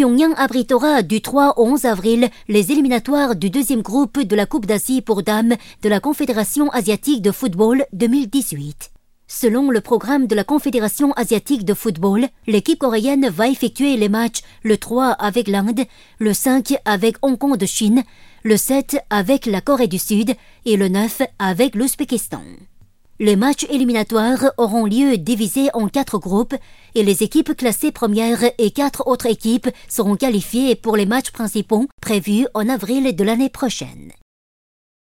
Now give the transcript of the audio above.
Pyongyang abritera du 3 au 11 avril les éliminatoires du deuxième groupe de la Coupe d'Asie pour dames de la Confédération asiatique de football 2018. Selon le programme de la Confédération asiatique de football, l'équipe coréenne va effectuer les matchs le 3 avec l'Inde, le 5 avec Hong Kong de Chine, le 7 avec la Corée du Sud et le 9 avec l'Ouzbékistan. Les matchs éliminatoires auront lieu divisés en 4 groupes et les équipes classées premières et 4 autres équipes seront qualifiées pour les matchs principaux prévus en avril de l'année prochaine.